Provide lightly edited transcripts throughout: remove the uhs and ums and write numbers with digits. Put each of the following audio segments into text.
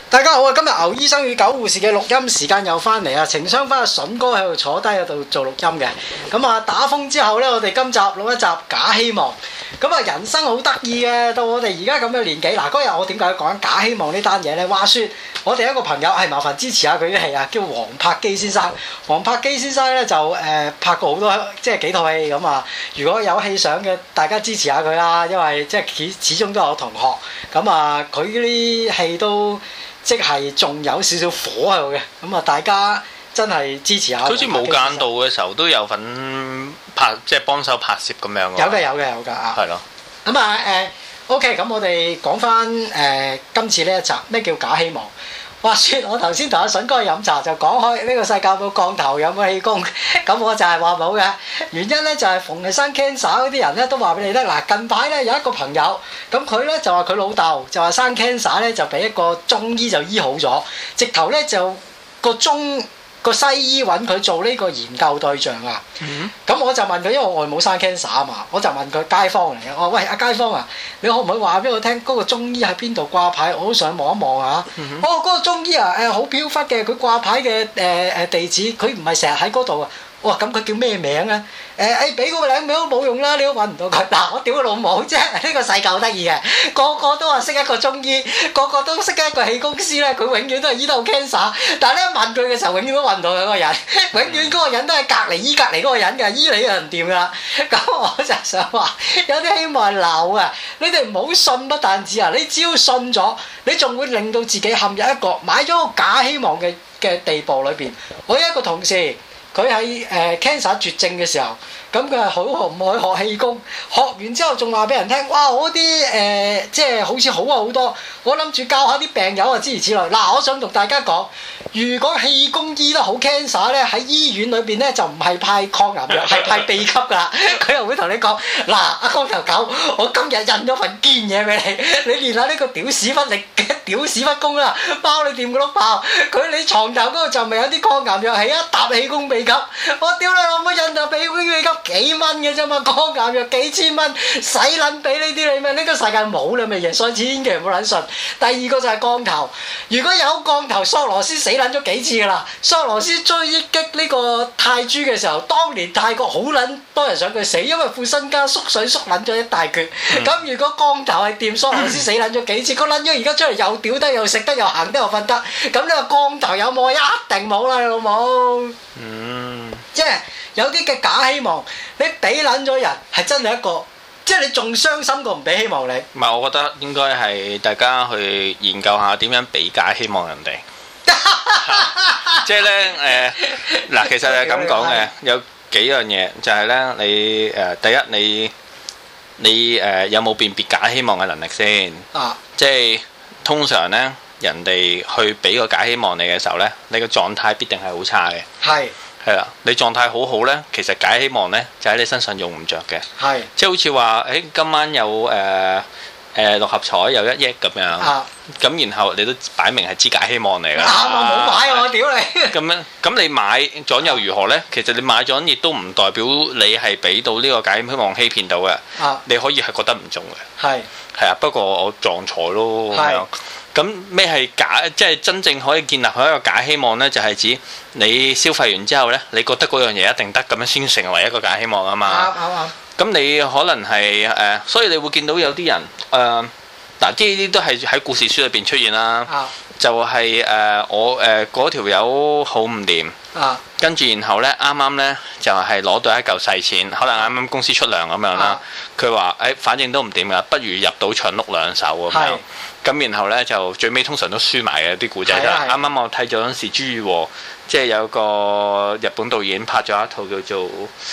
大家好啊！今日牛醫生與狗護士嘅錄音時間又翻嚟啊！情商翻阿筍哥喺度坐低喺度做錄音嘅。咁啊打風之後呢，我哋今集錄一集假希望。咁啊人生好得意嘅，到我哋而家咁嘅年紀，嗱嗰日我點解講假希望呢單嘢呢？話説我哋一個朋友係麻煩支持下佢啲戲啊，叫黃柏基先生。黃柏基先生呢，就拍過好多即係幾套戲咁啊。如果有戲上嘅，大家支持下佢啦，因為即係始終都有同學。咁啊佢啲戲都〜即係仲有少少火喺度嘅，咁啊大家真係支持下。 好似無間道嘅時候都有份拍，即係幫手拍攝咁樣。 有㗎啊！ 係咯。 咁啊OK，咁我哋講翻今次呢一集咩叫假希望？話説我頭先同阿筍哥去飲茶就講開呢個世界有冇降頭有冇氣功，咁我就係話冇嘅。原因咧就係逢係生 cancer 嗰啲人咧都話俾你聽，嗱近排咧有一個朋友，咁佢咧就話佢老豆就話生 cancer 咧就俾一個中醫就醫好咗，直頭咧就個西醫揾佢做呢個研究對象啊！咁我就問佢，因為我外母生 cancer 啊嘛，我就問佢街坊嚟嘅，我話喂阿街坊啊，你可唔可以話俾我聽嗰個中醫喺邊度掛牌？我好想望一望啊！嗰個中醫啊好飄忽嘅，佢掛牌嘅地址，佢唔係成日喺嗰度啊！我話咁佢叫咩名啊？俾嗰個名都冇用啦，你都揾唔到佢。嗱我屌佢老母啫！呢個世界好得意嘅，個個都話識一個中醫，個個都識一個氣功師咧，佢永遠都係醫到 cancer。但係咧問佢嘅時候，永遠都揾唔到佢嗰個人，永遠嗰個人都係隔離醫隔離嗰個人㗎，醫你又唔掂㗎啦。咁我就想話，有啲希望係流啊！你哋唔好信不但止啊！你只要信咗，你仲會令到自己陷入一個買咗個假希望嘅地步裏邊。我有一個同事。佢喺cancer 絕症嘅時候，咁佢係好唔去學氣功，學完之後仲話俾人聽，哇！嗰啲即係好似好啊好多，我諗住教下啲病友啊諸如此類。嗱，我想同大家講，如果氣功醫得好 cancer 咧，喺醫院裏邊咧就唔係派抗癌藥，係派秘笈㗎啦。佢又會同你講，嗱，阿光頭狗，我今日印咗份堅嘢俾你，你練下呢個屌屎忽力嘅屌屎忽功啦，包你掂個碌爆。你床頭嗰度就咪有啲抗癌藥，係一沓氣功秘笈。我屌你老母，印度俾秘笈幾蚊嘅啫嘛，抗癌藥幾千蚊，使撚俾呢啲你咩？呢個世界冇你咪嘢，所以千祈唔好撚信。第二個就係降頭，如果有降頭，索羅斯死撚咗幾次㗎啦。索羅斯追擊呢個泰銖嘅時候，當年泰國好撚多人想佢死，因為副身家縮水縮撚咗一大橛。咁如果降頭係掂，索羅斯死撚咗幾次，個撚咗而家出嚟又屌得又食得又行得又瞓得，咁你話降頭有冇？一定冇啦，你老母。即係有啲嘅假希望，你俾撚咗人係真係一個，即係你仲傷心過唔俾希望你。 唔係，我覺得應該係大家去研究下點樣俾假希望人哋。即係咧嗱，其實係咁講嘅，有幾樣嘢就係咧，你第一你有冇辨別假希望嘅能力先？即係通常咧，人哋去俾個假希望你嘅時候咧，你個狀態必定係好差嘅。係啦，你狀態好好咧，其實假希望咧就喺你身上用唔着嘅。即係好似話今晚有六合彩有1億咁樣，咁然後你都擺明係支假希望嚟㗎。 我冇買我屌你！ 咁你買咗又如何咧？其實你買咗亦都唔代表你係俾到呢個假希望欺騙到嘅。你可以係覺得唔中嘅。係啊，不過我撞財咯咁樣。咁咩係假？即係真正可以建立佢一個假希望呢？就係指你消費完之後呢，你覺得嗰樣嘢一定得咁樣先成為一個假希望啊嘛。咁你可能係所以你會見到有啲人嗱，呢啲都係喺故事書裏邊出現啦。就係我嗰條友好唔掂，跟住然後呢，啱啱呢，就係攞到一嚿細錢，可能啱啱公司出糧咁樣啦。佢話反正都唔掂㗎，不如入賭場碌兩手咁樣。咁然後呢，就最尾通常都輸埋嘅啲故仔就係啱啱我睇咗嗰陣時，朱裕和即係有個日本導演拍咗一套叫做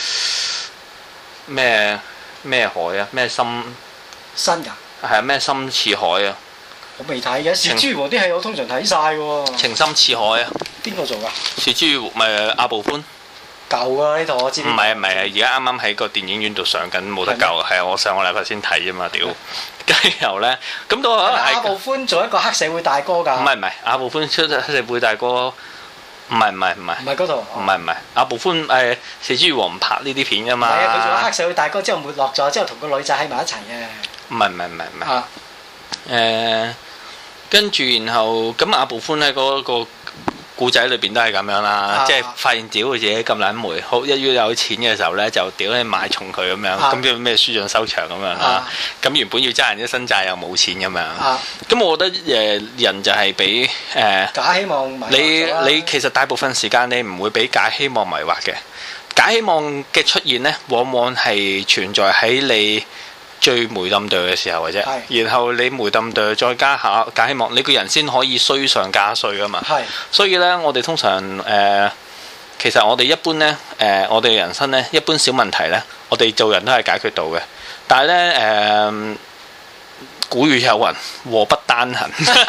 咩海啊，咩深㗎， 係啊，咩深似海啊。 我未睇嘅，是朱裕和啲戲我通常睇晒喎。情深似海啊！ 邊個做㗎？ 是朱裕和咪阿部寬。 舊啊呢套我知。唔係而家啱啱喺個電影院度上緊，冇得救。係啊，我上個禮拜先睇啫嘛，屌！跟住又咧，咁到可能係阿部寬做一個黑社會大哥㗎。 唔係，阿部寬出黑社會大哥，唔係。唔係嗰套。 唔係，阿部寬是朱裕和唔拍呢啲片㗎嘛。 係啊，佢做咗黑社會大哥之後沒落咗，之後同個女仔喺埋一齊嘅。 唔係。 跟住然後咁阿部寬喺嗰個故仔裏邊都係咁樣啦，即係發現屌佢自己咁撚霉，好一於有錢嘅時候咧就屌你買重佢咁樣，咁叫咩書盡收場咁樣啦。咁原本要爭人一身債又冇錢咁樣。咁我覺得人就係俾假希望迷惑你其實大部分時間你唔會俾假希望迷惑嘅，假希望嘅出現咧，往往係存在喺你最霉冧對嘅時候嘅啫，然後你霉冧對再加下假希望，你個人先可以衰上加衰噶嘛。所以咧，我哋通常其實我哋一般咧我哋人生咧一般小問題咧，我哋做人都係解決到嘅。但係咧古語有云：禍不單行。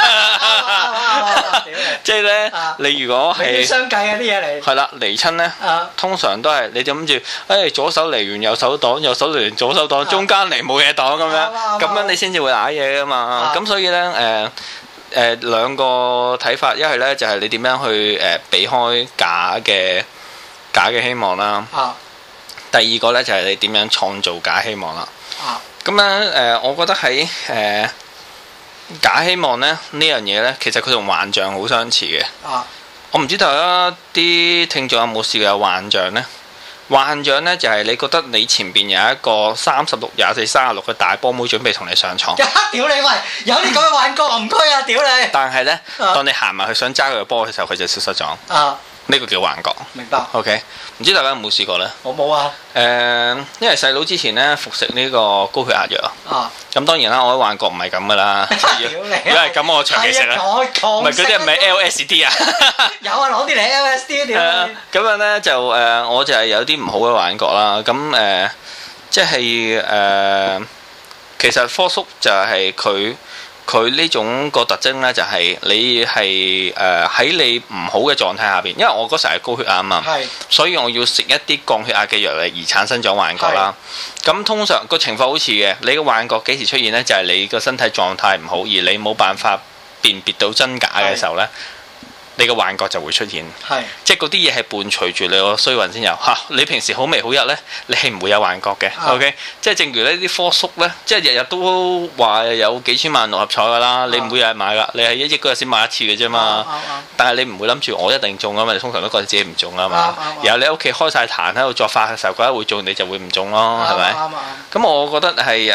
即係咧，你如果係相計啊啲嘢嚟， 係啦離親咧，通常都係你就諗住，左手嚟完右手擋，右手嚟完左手擋，中間嚟冇嘢擋咁樣，咁樣你先至會揦嘢噶嘛。咁所以咧兩個睇法，一係咧就係你點樣去避開假嘅希望啦。第二個咧就係你點樣創造假希望啦。咁咧我覺得喺假希望咧呢樣嘢咧，其實佢同幻象好相似嘅。我唔知大家啲聽眾有冇試過有幻象呢？幻象呢，就係你覺得你前邊有一個36、24、36嘅大波妹準備同你上床。屌你喂！有啲咁嘅幻覺唔該啊！屌你！ 但係呢，當你行埋去想揸佢個波嘅時候，佢就消失咗。呢個叫幻覺。明白。OK， 唔知大家有冇試過呢？ 我冇啊。 因為細佬之前呢服食呢個高血壓藥。咁當然啦，我啲幻覺唔係咁噶啦。如果係咁，我長期食啦。唔係嗰啲係咪 LSD 啊？ 有啊，攞啲嚟 LSD 點？ 咁樣呢，就我就係有啲唔好嘅幻覺啦。咁即係其實科叔就係佢呢種個特徵呢，就係你係喺你唔好嘅狀態下邊，因為我嗰時係高血壓啊嘛，所以我要食一啲降血壓嘅藥嚟而產生咗幻覺啦。咁通常個情況好似嘅，你嘅幻覺幾時出現呢？就係你個身體狀態唔好，而你冇辦法辨別到真假嘅時候呢，你個幻覺就會出現。即係嗰啲嘢係伴隨住你個衰運先有嚇。你平時好眉好日呢，你係唔會有幻覺嘅。OK， 即係正如呢啲科叔呢，即係日日都話有幾千萬六合彩㗎啦，你唔會日日買㗎，你係1億嗰日先買一次嘅啫嘛。但係你唔會諗住我一定中啊嘛，你通常都覺得自己唔中啊嘛。然後你屋企開晒壇喺度作法嘅時候，覺得會中，你就會唔中咯，係咪？咁我覺得係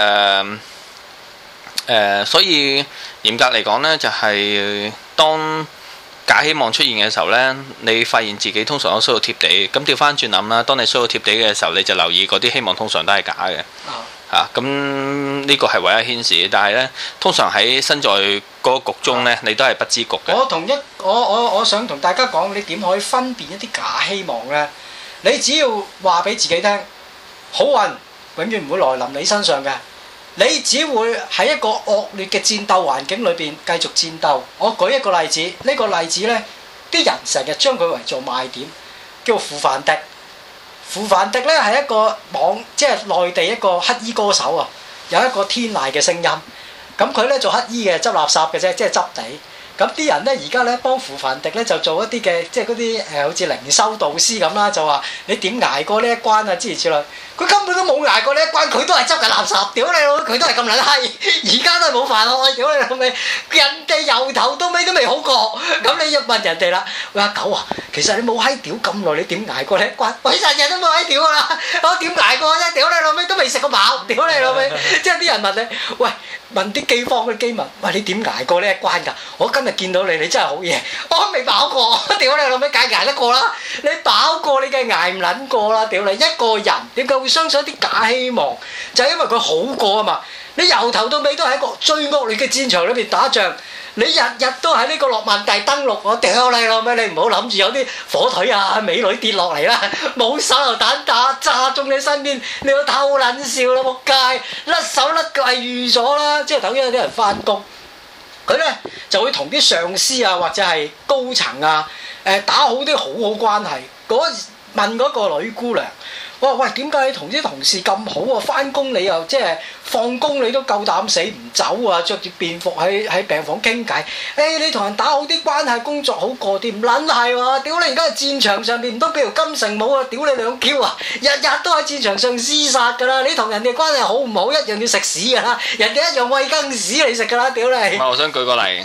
所以嚴格嚟講呢，就係當假希望出現嘅時候呢，你發現自己通常都衰到貼地。咁調翻轉諗啦，當你衰到貼地嘅時候，你就留意嗰啲希望通常都係假嘅。咁呢個係唯一顯示，但係呢，通常喺身在嗰個局中呢，你都係不知局嘅。 我想同大家講，你點可以分辨一啲假希望呢？你只要話俾自己聽，好運永遠唔會來臨你身上嘅。你只會喺一個惡劣嘅戰鬥環境裏邊繼續戰鬥。我舉一個例子，呢個例子呢，啲人成日將佢為做賣點，叫傅凡迪。傅凡迪呢係一個即係內地一個乞衣歌手啊，有一個天籟嘅聲音。咁佢呢做乞衣嘅，執垃圾嘅啫，即係執地。咁啲人呢，而家呢幫傅凡迪呢就做一啲嘅，即係嗰啲好似靈修導師咁啦，就話你點捱過呢一關啊，諸如此類。佢根本都冇捱過呢一關，佢都係執緊垃圾，屌你老母，佢都係咁撚閪，而家都係冇飯開，屌你老味，人哋由頭到尾都未好過，咁你要問人哋啦，喂阿狗啊，其實你冇閪屌咁耐，你點捱過呢一關？我成日都冇閪屌噶啦，我點捱過啫？屌你老味都未食過飽，屌你老味，即係啲人問你，喂問啲饑荒嘅饑民，喂你點捱過呢一關㗎？我今日見到你，你真係好嘢，我未飽過，屌你老味，梗係捱得過啦，你飽過你梗係捱唔撚過啦，屌你一個人點解會相信一啲假希望？就係因為佢好過啊嘛！你由頭到尾都喺一個最惡劣嘅戰場裏邊打仗，你日日都喺呢個諾曼第登陸，我屌你老味！你唔好諗住有啲火腿啊美女跌落嚟啦，冇手榴彈打炸中你身邊，你要偷撚笑啦仆街！甩手甩腳係預咗啦，即係等於有啲人翻工，佢呢就會同啲上司啊或者係高層啊打好啲好關係。問嗰個女姑娘。我話喂，點解你同啲同事咁好啊？翻工你又即係放工你都夠膽死唔走啊？着住便服喺病房傾偈。你同人打好啲關係，工作好過啲，唔撚係喎！屌你而家喺戰場上面唔通俾條金城武啊？屌你兩 Q 啊！日日都喺戰場上廝殺㗎啦！你同人哋關係好唔好一樣要食屎㗎啦！人哋一樣餵羹屎你食㗎啦！屌你！ 我想舉個例。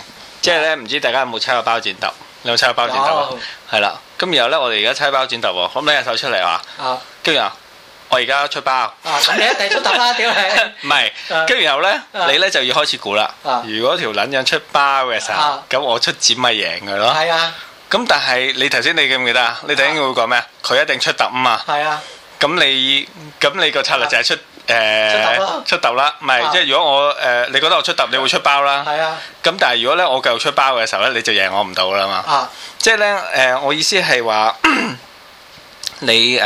即係咧唔知大家有冇猜過包剪揼？你有冇猜過包剪揼啊？係啦，咁然後咧我哋而家猜包剪揼喎，咁拎隻手出嚟話，跟住我而家出包。 咁你一定出揼啦，屌你！ 唔係，跟住然後咧你咧就要開始估啦。如果條撚樣出包嘅時候，咁我出剪咪贏佢咯。係啊。咁但係你頭先你記唔記得啊？你頭先會講咩啊？佢一定出揼啊嘛。係啊。咁你個策略就係出揼啦，唔係即係如果我你覺得我出揼，你會出包啦。係啊。咁但係如果咧我繼續出包嘅時候咧，你就贏我唔到啦嘛。即係咧我意思係話你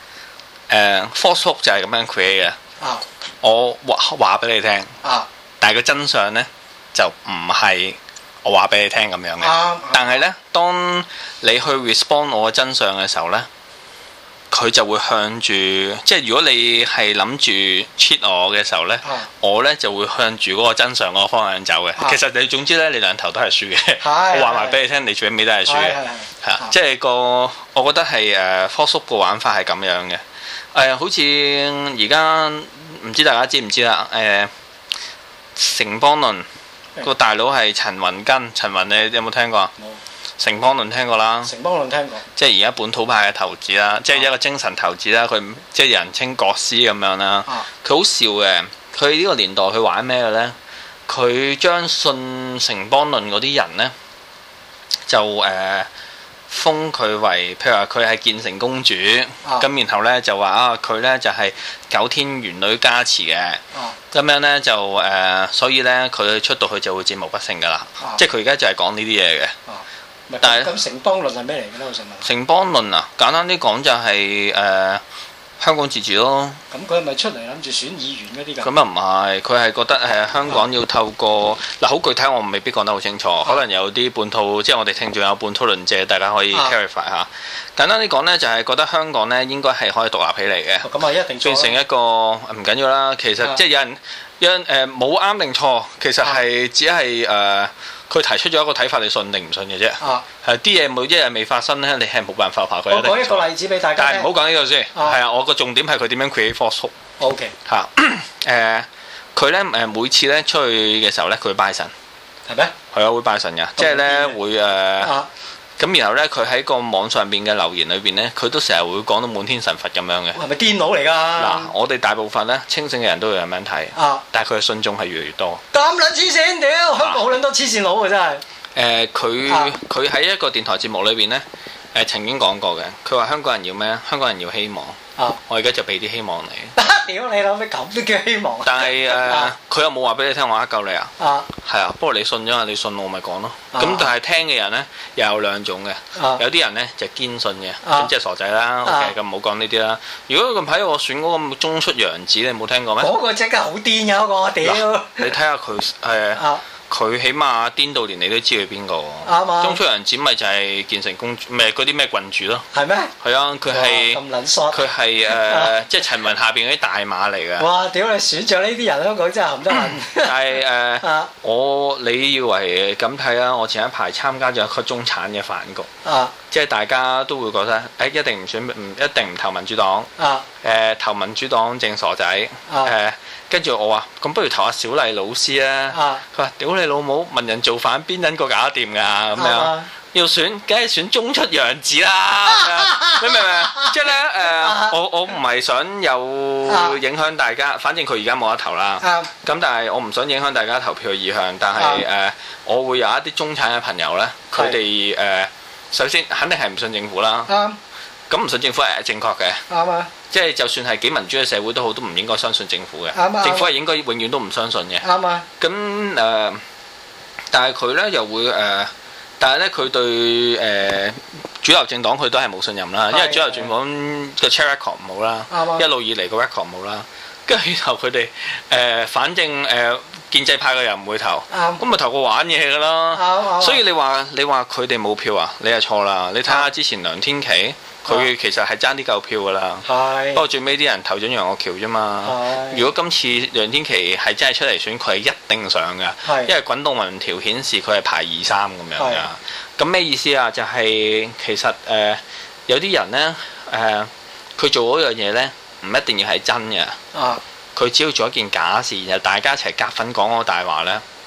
Facebook 就係咁樣 create 嘅。我話俾你聽。但係個真相咧就唔係我話俾你聽咁樣嘅。但係咧，當你去 respond 我嘅真相嘅時候咧，佢就會向住，即係如果你係諗住 cheat 我嘅時候呢，我呢就會向住嗰個真相嗰個方向走嘅。其實你總之呢，你兩頭都係輸嘅。我話埋俾你聽，你最尾都係輸嘅。即係我覺得係Facebook 個玩法係咁樣嘅。好似而家唔知大家知唔知啦？城邦論個大佬係陳雲根，陳雲你有冇聽過啊？城邦論聽過啦， 城邦論聽過， 即係而家本土派嘅頭子啦，即係一個精神頭子啦。佢即係人稱國師咁樣啦。佢好笑嘅，佢呢個年代佢玩咩嘅呢？佢將信城邦論嗰啲人呢，就封佢為，譬如話佢係建成公主，咁然後呢就話佢呢就係九天玄女加持嘅，咁樣呢就所以呢，佢出到去就會戰無不勝噶啦。即係佢而家就係講呢啲嘢嘅。 但係咁城邦論係咩嚟嘅咧？我想問。城邦論啊，簡單啲講就係香港自治咯。 咁佢係咪出嚟諗住選議員嗰啲㗎？ 咁又唔係，佢係覺得香港要透過嗱，好具體我未必講得好清楚，可能有啲本土，即係我哋聽眾有本土論者，大家可以 clarify 下。簡單啲講呢，就係覺得香港呢應該係可以獨立起嚟嘅。 咁啊，一定變成一個唔緊要啦。其實即係有人冇啱定錯，其實係只係佢提出咗一個睇法，你信定唔信嘅啫。係啲嘢每一日未發生咧，你係冇辦法話佢。 我講一個例子俾大家聽。 但係唔好講呢個先。係啊，我個重點係佢點樣 create falsehood。 OK。 嚇佢咧每次咧出去嘅時候咧，佢會拜神。 係咩？ 係啊，會拜神㗎，即係咧會咁然後咧，佢喺個網上邊嘅留言裏邊咧，佢都成日會講到滿天神佛咁樣嘅。 係咪癲佬嚟㗎？ 嗱，我哋大部分咧清醒嘅人都會咁樣睇。但係佢嘅信眾係越嚟越多。 咁撚黐線屌！香港好撚多黐線佬㗎真係。 佢喺一個電台節目裏邊咧，曾經講過嘅，佢話香港人要咩？香港人要希望。我而家就俾啲希望你。 屌你諗咩咁都叫希望？ 但係佢又冇話俾你聽，我呃夠你啊。係啊，不過你信咗啊，你信我咪講咯。咁但係聽嘅人咧又有兩種嘅，有啲人咧就堅信嘅，咁即係傻仔啦。OK，咁唔好講呢啲啦。如果近排我選嗰個中出洋子，你冇聽過咩？ 嗰個即刻好癲嘅嗰個，屌！ 你睇下佢佢起碼顛到連你都知佢邊個。啱啊！中出洋子咪就係建成公主，咪嗰啲咩郡主咯。係咩？係啊，佢係咁撚索。 佢係即係陳雲下邊嗰啲大馬嚟嘅。 哇！屌你選著呢啲人，香港真係含得很。 但係你以為咁睇啊？我前一排參加咗一個中產嘅飯局。即係大家都會覺得一定一定唔投民主黨。投民主黨正傻仔。跟住我話：咁不如投下小麗老師啊！佢話：屌你老母，文人造反邊撚個搞得掂㗎？咁樣要選，梗係選中出洋子啦！你明唔明？即係咧我唔係想有影響大家，反正佢而家冇得投啦。咁但係我唔想影響大家投票嘅意向，但係我會有一啲中產嘅朋友咧，佢哋首先肯定係唔信政府啦。咁唔信政府係正確嘅。啱啊！即係就算係幾民主嘅社會都好，都唔應該相信政府嘅。政府係應該永遠都唔相信嘅。啱啊！咁但係佢咧又會但係咧佢對主流政黨佢都係冇信任啦，因為主流政黨嘅 track record 唔好啦，一路以嚟個 record 唔好啦。跟住然後佢哋反正建制派嘅人唔會投，咁咪投個玩嘢㗎啦。所以你話佢哋冇票啊？你係錯啦！你睇下之前梁天琦。佢其實係爭啲夠票㗎啦，不過最尾啲人投咗楊岳橋啫嘛。如果今次梁天琦係真係出嚟選，佢係一定上㗎，因為滾動民調顯示佢係排2、3咁樣㗎。咁咩意思啊？就係其實有啲人呢，佢做嗰樣嘢呢，唔一定要係真嘅。佢只要做一件假事，然後大家一齊夾份講嗰個大話呢，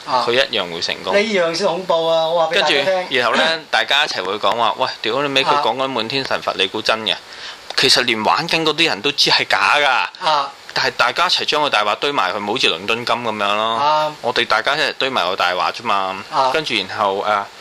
佢一樣會成功。 呢樣先恐怖啊！我話俾大家聽。 跟住，然後咧，大家一齊會講話，喂，屌你尾佢講緊滿天神佛，你估真嘅？其實連玩緊嗰啲人都知係假㗎。但係大家一齊將個大話堆埋佢，好似倫敦金咁樣咯。我哋大家一齊堆埋個大話啫嘛。跟住然後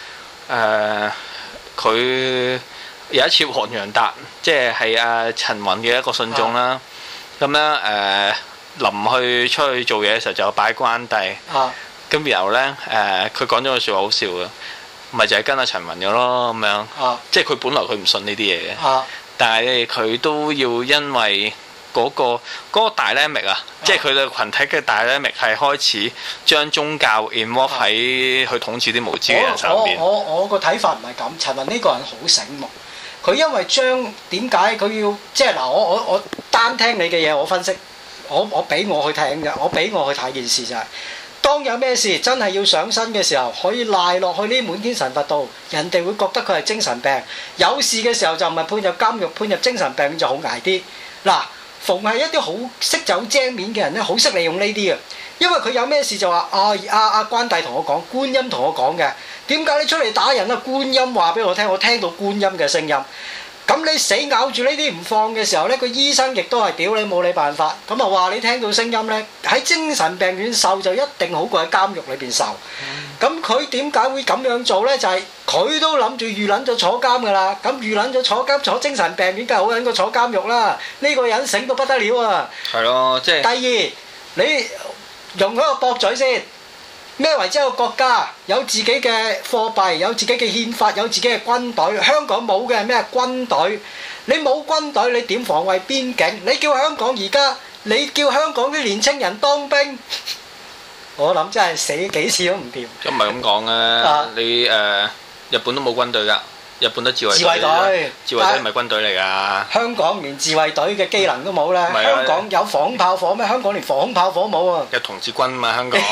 佢有一次黃洋達，即係阿陳雲嘅一個信眾啦。咁咧臨去出去做嘢嘅時候就拜關帝。咁然後咧佢講咗句説話好笑嘅，咪就係跟阿陳雲嘅咯咁樣。即係佢本來佢唔信呢啲嘢嘅，但係佢都要因為嗰個大 dynamic 啊，即係佢哋羣體嘅大 dynamic 係開始將宗教 involve 喺去統治啲無知嘅人上面。 我個睇法唔係咁，陳雲呢個人好醒目。佢因為將點解佢要即係嗱，我單聽你嘅嘢，我分析，我俾我去聽嘅，我俾我去睇件事就係，當有咩事真係要上身嘅時候，可以賴落去呢滿天神佛度，人哋會覺得佢係精神病。有事嘅時候就唔係判入監獄，判入精神病就好捱啲。嗱，逢係一啲好識走精面嘅人咧，好識利用呢啲嘅，因為佢有咩事就話關帝同我講，觀音同我講嘅，點解你出嚟打人啊？觀音話俾我聽到觀音嘅聲音。咁你死咬住呢啲唔放嘅時候呢，個醫生亦都係屌你冇你辦法。咁啊話你聽到聲音呢，喺精神病院受就一定好過喺監獄裏邊受。咁佢點解會咁樣做呢？就係佢都諗住預撚咗坐監㗎啦。咁預撚咗坐監坐精神病院梗係好撚過坐監獄啦。呢個人醒到不得了啊！ 係咯，即係。第二，你容許我駁嘴先。咩為之一個國家有自己嘅貨幣，有自己嘅憲法，有自己嘅軍隊？香港冇嘅係咩軍隊？你冇軍隊，你點防衛邊境？你叫香港而家，你叫香港啲年青人當兵，我諗真係死幾次都唔掂。 咁唔係咁講嘅，你日本都冇軍隊㗎。日本都自衛隊，自衛隊唔係軍隊嚟㗎。香港連自衛隊嘅機能都冇啦。香港有防空炮火咩？香港連防空炮火冇啊！ 有童子軍嘛？香港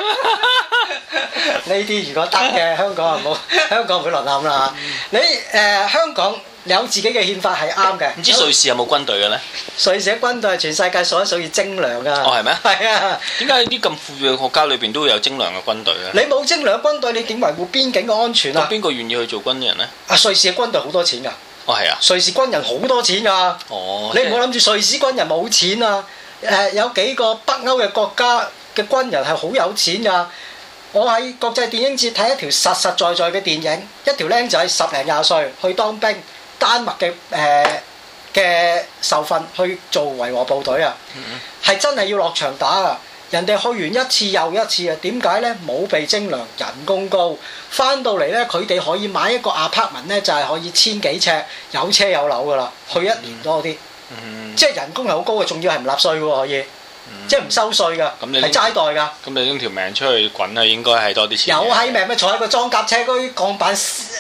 呢啲如果得嘅，香港就冇，香港唔會淪陷啦。你香港有自己嘅憲法係啱嘅。 唔知瑞士有冇軍隊嘅咧？ 瑞士嘅軍隊係全世界數一數二精良㗎。 哦，係咩？ 係啊。點解啲咁富裕嘅國家裏邊都會有精良嘅軍隊咧？ 你冇精良嘅軍隊，你點維護邊境嘅安全啊？ 咁邊個願意去做軍人咧？ 瑞士嘅軍隊好多錢㗎。 哦，係啊。 瑞士軍人好多錢㗎。 哦。 你唔好諗住瑞士軍人冇錢啊！有幾個北歐嘅國家嘅軍人係好有錢㗎。我喺國際電影節睇一條實實在在嘅電影，一條僆仔10零20歲去當兵，丹麥嘅受訓去做維和部隊啊，係真係要落場打啊！人哋去完一次又一次啊，點解呢？冇被徵糧，人工高，翻到嚟呢，佢哋可以買一個 apartment 呢，就係可以千幾尺，有車有樓噶啦，去1年多啲，即係人工係好高嘅，仲要係唔納稅喎可以。即係唔收稅㗎，係齋袋㗎。 咁你拎條命出去滾啊，應該係多啲錢。 有閪命咩？坐喺個裝甲車嗰啲鋼板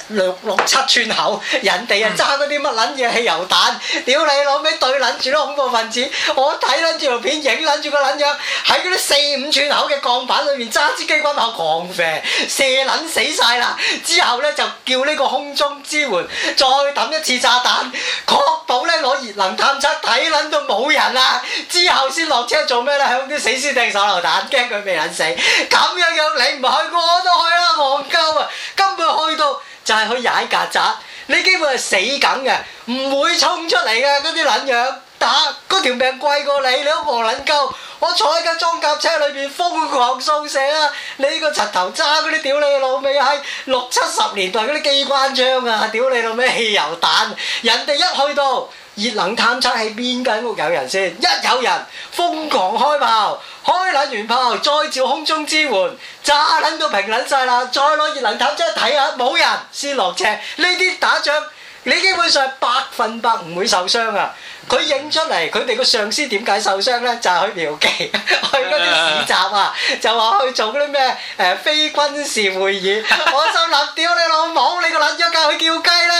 6、7寸厚，人哋啊揸嗰啲乜撚嘢汽油彈，屌你老味對撚住咯恐怖分子！我睇撚住條片，影撚住個撚樣喺嗰啲4、5寸厚嘅鋼板裏面揸支機關炮狂射，射撚死晒啦！之後咧就叫呢個空中支援再抌一次炸彈，確保咧攞熱能探測睇撚到冇人啦，之後先落車做咩咧？向啲死屍掟手榴彈，驚佢未撚死。咁樣你唔去，我都去啦，戇鳩啊！根本去到就係去踩曱甴，你基本係死梗嘅，唔會衝出嚟嘅嗰啲撚樣。打嗰條命貴過你，你都戇撚鳩。我坐喺架裝甲車裏邊瘋狂掃射啊！你個柒頭揸嗰啲屌你老味係60、70年代嗰啲機關槍啊！屌你老味汽油彈，人哋一去到。熱能探測係邊間屋有人先？一有人瘋狂開炮，開撚完炮再召空中支援，炸撚到平撚晒啦，再攞熱能探測睇下冇人先落車。呢啲打仗你基本上100%唔會受傷啊！佢影出嚟，佢哋個上司點解受傷呢？就係去嫖妓，去嗰啲市集啊，就話去做嗰啲咩非軍事會議。我心諗，屌你老母，你個撚咗梗係去叫雞啦！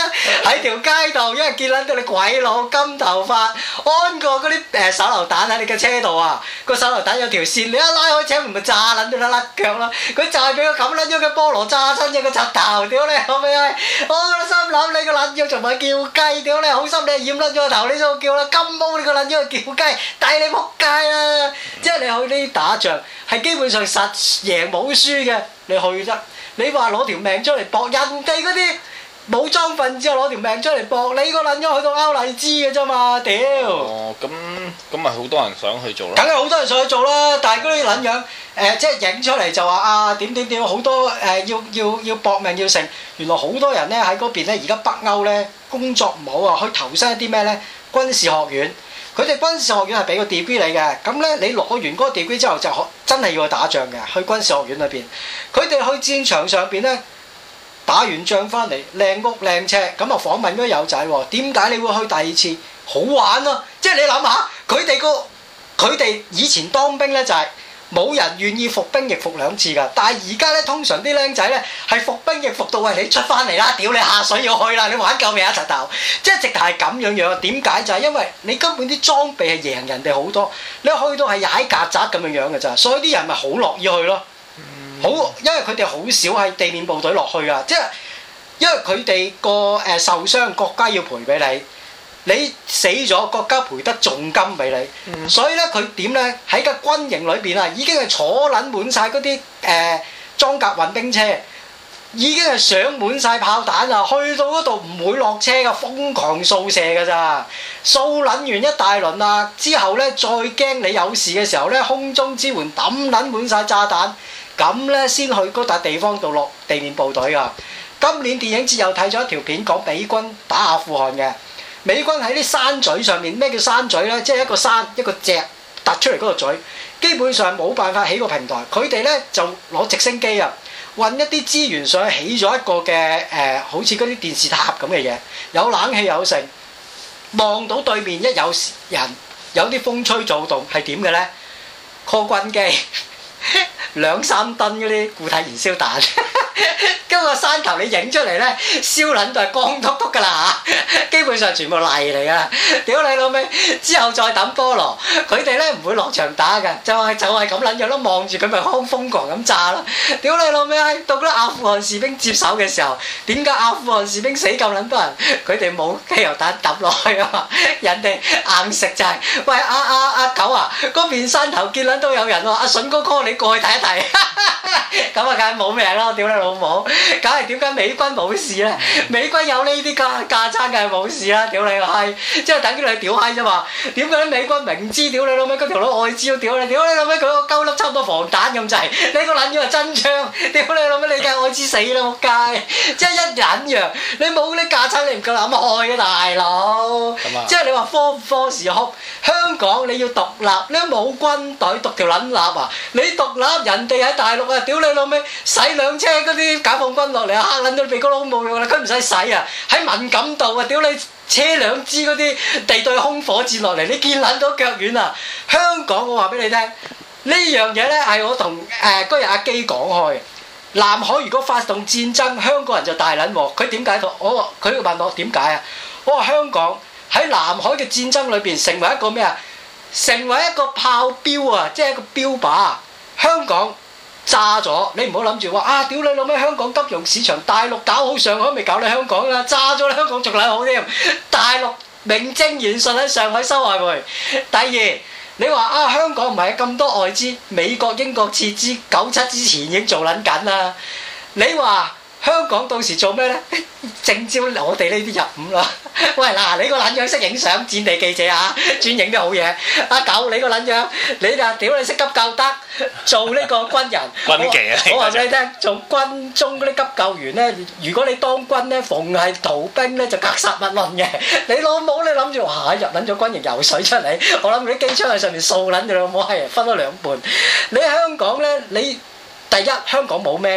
喺條街度，因為見撚到你鬼佬金頭髮，安過嗰啲手榴彈喺你嘅車度啊！個手榴彈有條線，你一拉開車門咪炸撚到你甩腳咯！佢就係俾個咁撚樣嘅菠蘿炸親隻個柒頭，屌你後尾係！我心諗你個撚樣仲咪叫雞，屌你好心你染撚咗個頭，你仲叫啦金毛你個撚樣叫雞，抵你仆街啦！即係你去呢啲打仗係基本上實贏冇輸嘅，你去得。你話攞條命出嚟搏，人哋嗰啲武裝分子攞條命出嚟搏，你個撚樣去到歐麗茲嘅啫嘛，屌！ 哦，咁咪好多人想去做咯。 梗係好多人想去做啦，但係嗰啲撚樣即係影出嚟就話啊點好多要搏命要成，原來好多人咧喺嗰邊咧，而家北歐咧工作唔好啊，去投身一啲咩咧軍事學院。佢哋軍事學院係俾個 degree 你嘅，咁咧你攞完嗰個 degree 之後就真係要去打仗嘅，去軍事學院裏邊。佢哋去戰場上邊咧打完仗翻嚟，靚屋靚車，咁啊訪問嗰啲友仔喎，點解你會去第二次？好玩咯、啊！即係你諗下，佢哋以前當兵咧就係、冇人願意服兵役服2次㗎，但係而家咧通常啲僆仔咧係服兵役服到喂你出翻嚟啦，屌你下水要去啦，你玩夠未啊柒頭？即係直頭係咁樣。點解？就係因為你根本啲裝備係贏人哋好多，你去到係踩曱甴咁樣嘅咋，所以啲人咪好樂意去咯。好，因為佢哋好少喺地面部隊落去啊，即係因為佢哋個受傷，國家要賠俾你。你死咗，國家賠得重金俾你，所以咧佢點咧喺個軍營裏邊啊，已經係坐撚滿晒嗰啲裝甲運兵車，已經係上滿晒炮彈啊！去到嗰度唔會落車㗎，瘋狂掃射㗎咋，掃撚完一大輪啊！之後咧再驚你有事嘅時候咧，空中支援抌撚滿晒炸彈，咁咧先去嗰笪地方度落地面部隊㗎。今年電影節又睇咗一條片講美軍打阿富汗嘅。美軍喺啲山嘴上面，咩叫山嘴呢？即係一個山一個脊突出嚟嗰個嘴，基本上冇辦法起個平台。佢哋呢就攞直升機啊，運一啲資源上去起咗一個嘅好似嗰啲電視塔咁嘅嘢，有冷氣有成，望到對面一有人，有啲風吹草動係點嘅呢？call 軍機2-3噸嗰啲固體燃燒彈。嗰個山頭你影出嚟咧，燒撚到係光禿禿㗎啦嚇，基本上全部泥嚟㗎。屌你老味，之後再抌菠蘿，佢哋咧唔會落場打㗎，就係咁撚樣咯，望住佢咪瘋狂咁炸咯。屌你老味，到嗰啲阿富汗士兵接手嘅時候，點解阿富汗士兵死咁撚多人？佢哋冇汽油彈抌落去啊嘛，人哋硬食就係、是，喂阿狗啊，嗰邊山頭見撚到有人喎，阿筍哥哥你過去睇一睇，咁啊梗係冇命咯，屌你老母！梗係點解美軍冇事咧？美軍有呢啲架撐梗係冇事啦！屌你個閪，即係等於你屌閪啫嘛？點解啲美軍明知屌你老味嗰條佬愛滋屌你老味佢個鳩粒差唔多防彈咁滯，你個撚樣係真槍，屌你老味你梗係愛滋死啦仆街！即係一撚樣，你冇啲架撐你唔夠膽開嘅大佬。即係你話科唔科時哭，香港你要獨立，你都冇軍隊獨條撚立啊！你獨立人哋喺大陸啊，屌你老味洗兩車嗰啲解放軍落嚟啊，嚇撚到鼻哥窿冇用啦，佢唔使洗啊，喺敏感度啊，屌你車兩支嗰啲地對空火箭落嚟，你見撚到腳軟啊！香港我話俾你聽，呢樣嘢咧係我同嗰日阿基講開，南海如果發動戰爭，香港人就大撚鑊。佢點解？佢問我點解啊？我話香港喺南海嘅戰爭裏邊成為一個咩啊？成為一個炮標啊，即係一個標靶。香港炸咗，你唔好諗住話啊！屌你老味，香港金融市場大陸搞好上海，未搞你香港啊！炸咗你香港仲撚好添，大陸名正言順喺上海收外匯。第二，你話啊，香港唔係咁多外資，美國英國撤資97之前已經做撚緊啦。你話香港到時做咩呢？正招我哋呢啲入伍啦！喂嗱，你個撚樣識影相，戰地記者啊，專影啲好嘢。阿狗你個撚樣，你就屌你識急救得，做呢個軍人。 軍技啊！ 我話俾你聽，做軍中嗰啲急救員呢，如果你當軍呢，逢係逃兵呢，就格殺勿論嘅。你老母你諗住哇入撚咗軍營游水出嚟，我諗佢啲機槍喺上面掃撚住老母係分咗兩半。你喺香港呢，你第一香港冇咩呢？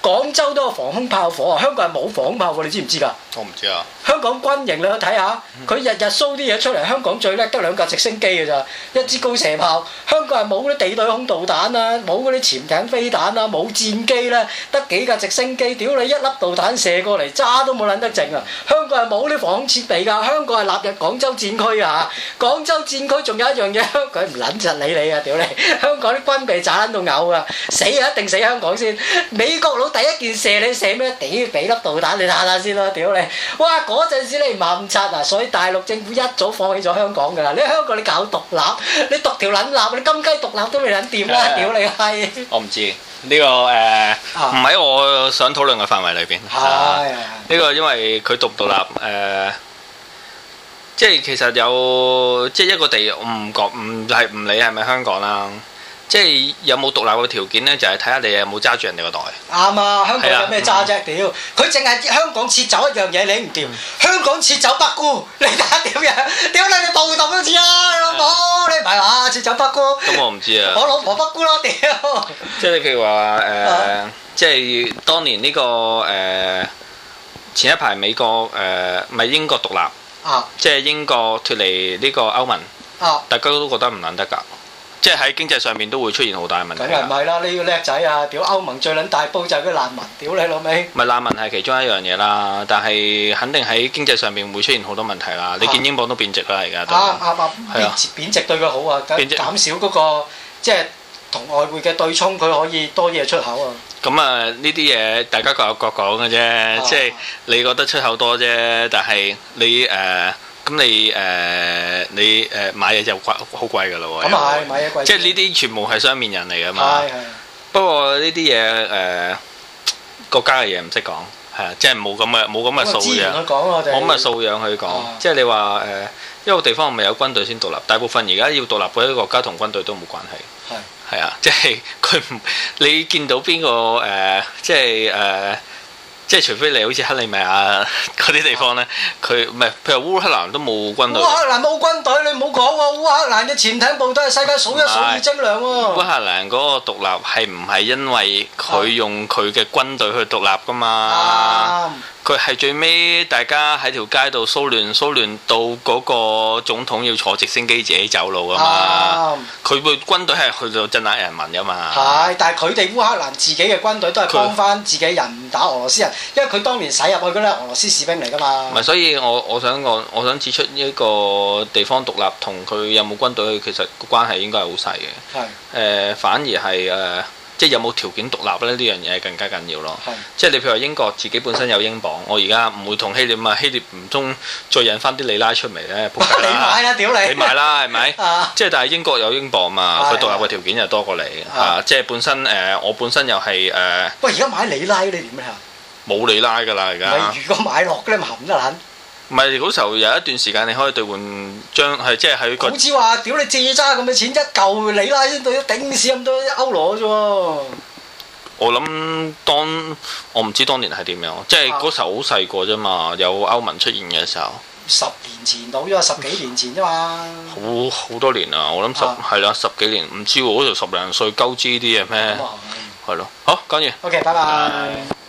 廣州都有防空炮火啊，香港係冇防空炮火，你知唔知㗎？ 我唔知啊。 香港軍營你去睇下，佢日日 show 啲嘢出嚟。香港最叻得2架直升機㗎咋，一支高射炮。香港係冇嗰啲地對空導彈啊，冇嗰啲潛艇飛彈啊，冇戰機啦，得幾架直升機。屌你一粒導彈射過嚟，渣都冇撚得剩啊！香港係冇啲防空設備㗎，香港係納入廣州戰區啊！廣州戰區仲有一樣嘢，佢唔撚實理你啊！屌你，香港啲軍備渣撚到嘔啊！死啊！一定死香港先。美國佬第一件射你射咩？屌俾粒導彈你睇下先咯！屌你，哇！嗰陣時你唔冚柒啊！所以大陸政府一早放棄咗香港㗎啦。你香港你搞獨立，你獨條撚立，你金雞獨立都未撚掂啦！屌你閪！ 我唔知呢個唔喺我想討論嘅範圍裏邊。呢個因為佢獨唔獨立即係其實有即係一個地，我唔理係咪香港啦。即係有冇獨立嘅條件咧，就係睇下你有冇揸住人哋個袋。啱啊！香港有咩揸啫？屌！佢淨係香港撤走一樣嘢，你唔掂。香港撤走北姑，你睇下點樣？屌你暴動都似啦，老母！你唔係話撤走北姑？咁我唔知啊。我老婆北姑咯，屌！即係你譬如話即係當年呢個前一排美國咪英國獨立，即係英國脱離呢個歐盟，大家都覺得唔撚得㗎。即係喺經濟上面都會出現好大問題。梗係唔係啦？你個叻仔啊！屌歐盟最撚大煲就係嗰啲難民，屌你老味！咪難民係其中一樣嘢啦，但係肯定喺經濟上面會出現好多問題啦。你見英鎊都貶值啦，而家都貶值對佢好啊，減少嗰個即係同外匯嘅對沖，佢可以多嘢出口啊。咁啊，呢啲嘢大家各有各講嘅啫，即係你覺得出口多啫，但係你咁你買嘢就貴好貴㗎咯喎！咁啊係買嘢貴，即係呢啲全部係雙面人嚟㗎嘛。不過呢啲嘢國家嘅嘢唔識講，係啊，即係冇咁嘅素養。冇咁嘅素養去講，即係你話一個地方係咪有軍隊先獨立？大部分而家要獨立嗰啲國家同軍隊都冇關係。係啊，即係佢唔你見到邊個即係除非你好似克里米亞嗰啲地方咧，佢唔係譬如烏克蘭都冇軍隊。烏克蘭冇軍隊，你唔好講喎！烏克蘭嘅潛艇部隊係世界數一數二精良喎。烏克蘭嗰個獨立係唔係因為佢用佢嘅軍隊去獨立㗎嘛？佢係最尾大家喺條街度騷亂到嗰個總統要坐直升機自己走路㗎嘛。佢個軍隊係去到鎮壓人民㗎嘛。係，但係佢哋烏克蘭自己嘅軍隊都係幫翻自己人，唔打俄羅斯人，因為佢當年駛入去嗰啲俄羅斯士兵嚟㗎嘛。唔係，所以我想指出呢個地方獨立同佢有冇軍隊其實個關係應該係好細嘅。係。反而係即係有冇條件獨立咧？呢樣嘢更加緊要咯。即係你譬如話英國自己本身有英鎊，我而家唔會同希臘啊，希臘唔通再引翻啲里拉出嚟咧？仆街啦！你買啦，屌你！你買啦，係咪？即係但係英國有英鎊嘛，佢獨立嘅條件又多過你嚇。即係本身我本身又係喂，而家買里拉你點咧？冇里拉㗎啦，而家。咪如果買落咧，咪冚得撚。唔係嗰時候有一段時間你可以兌換即係喺個。好似話屌你借揸咁嘅錢，一嚿里拉先兌頂屎咁多歐羅啫喎。我諗我唔知當年係點樣，即係嗰時候好細個啫嘛，有歐盟出現嘅時候。10年前到啫嘛，10幾年前啫嘛。好多年啊！我諗係啦，10幾年，唔知喎，嗰時10零歲鳩知啲嘢咩？係咯，好講完。OK，拜拜。